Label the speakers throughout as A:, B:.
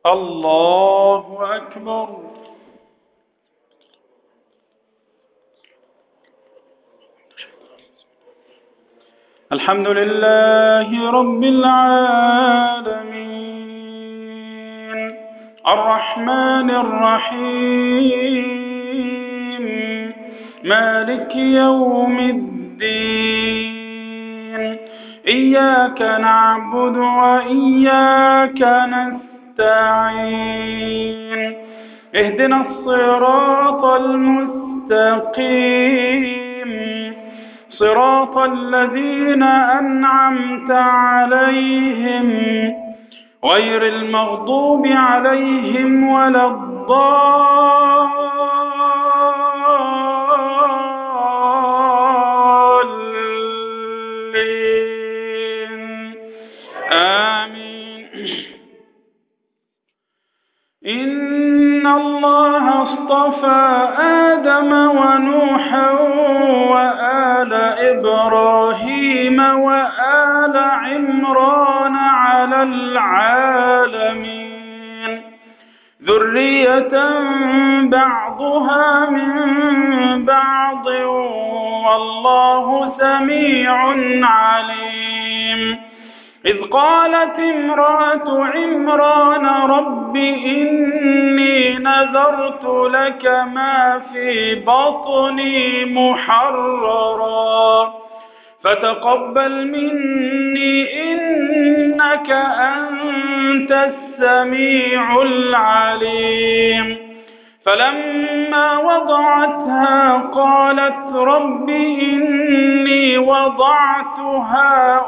A: الله أكبر. الحمد لله رب العالمين الرحمن الرحيم مالك يوم الدين إياك نعبد وإياك نستعين اهدنا الصراط المستقيم صراط الذين أنعمت عليهم غير المغضوب عليهم ولا الضالين آمين. إن الله اصطفى آدم ونوحا وآل إبراهيم وآل عمران على العالمين ذرية بعضها من بعض والله سميع عليم. إذ قالت امرأة عمران رب إني نذرت لك ما في بطني محررا فتقبل مني إنك أنت السميع العليم. فلما وضعتها قالت رب إني وضعتها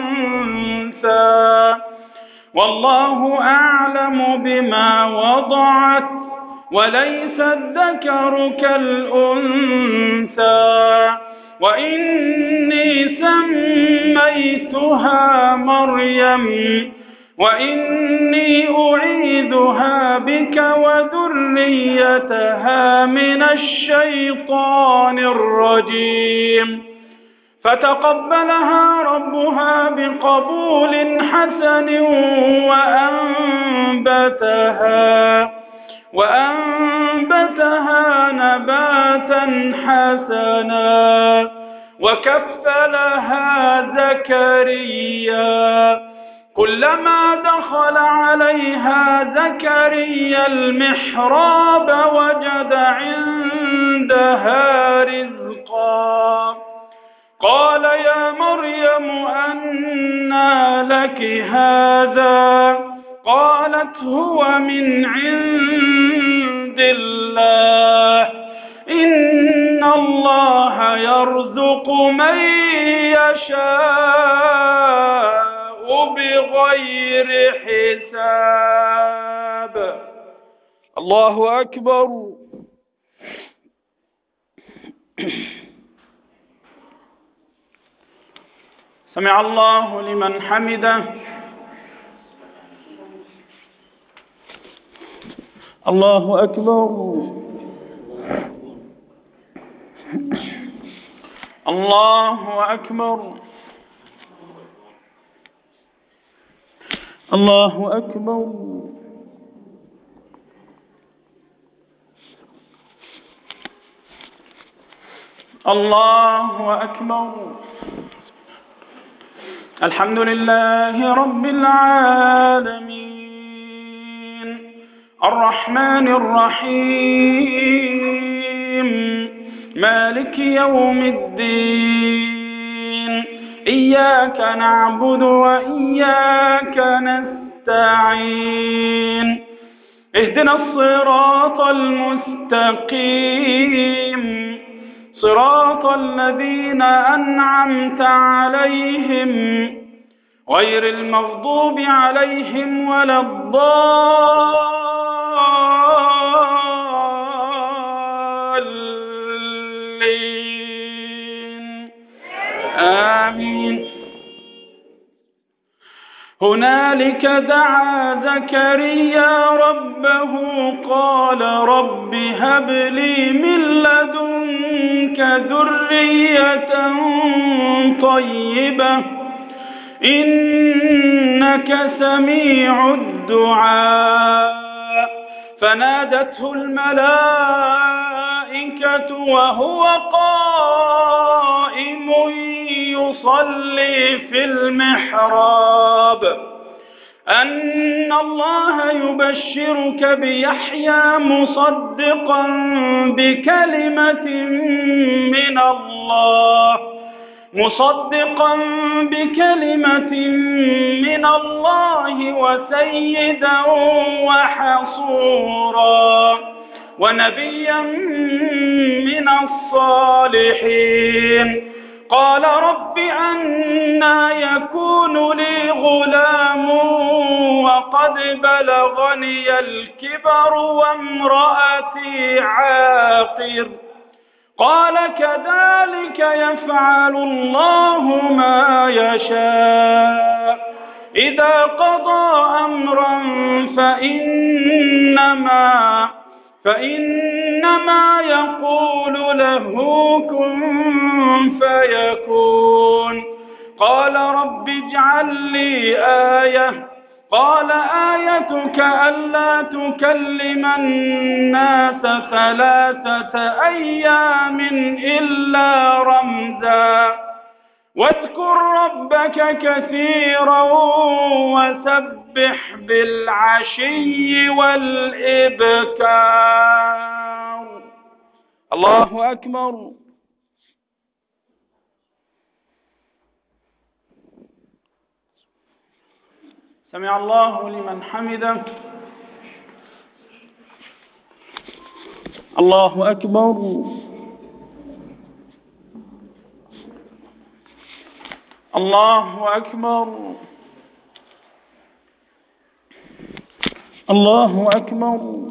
A: أنثى والله أعلم بما وضعت وليس الذكر كالأنثى وإني سميتها مريم وإني أعيذها بك وذريتها من الشيطان الرجيم. فتقبلها ربها بقبول حسن وأنبتها نباتا حسنا وكفلها زكريا كلما دخل عليها زكريا المحراب وجد عندها رزقا قال يا مريم أنى لك هذا قالت هو من عند الله إن الله يرزق من يشاء بغير حساب. الله أكبر. سمع الله لمن حمده. الله أكبر. الله أكبر. الله أكبر. الله أكبر. الحمد لله رب العالمين الرحمن الرحيم مالك يوم الدين إياك نعبد وإياك نستعين اهدنا الصراط المستقيم صراط الذين أنعمت عليهم غير المغضوب عليهم ولا الضالين آمين. هنالك دعا زكريا ربه قال رب هب لي من لدنك ذرية طيبة إنك سميع الدعاء فنادته الملائكة وهو قائم يصلي في المحراب أن الله يبشرك بيحيى مصدقا بكلمة من الله وسيدا وحصورا ونبيا من الصالحين. قال رب أنى يكون لي غلام وقد بلغني الكبر وامرأتي عاقر. قال كذلك يفعل الله ما يشاء إذا قضى أمرا فإنما يقول له كن فيكون. قال رب اجعل لي آية. قال آيتك ألا تكلم الناس 3 أيام إلا رمزا واذكر ربك كثيرا وسبح بالعشي والإبكار. الله أكبر. سمع الله لمن حمده. الله أكبر. الله أكبر. الله أكبر.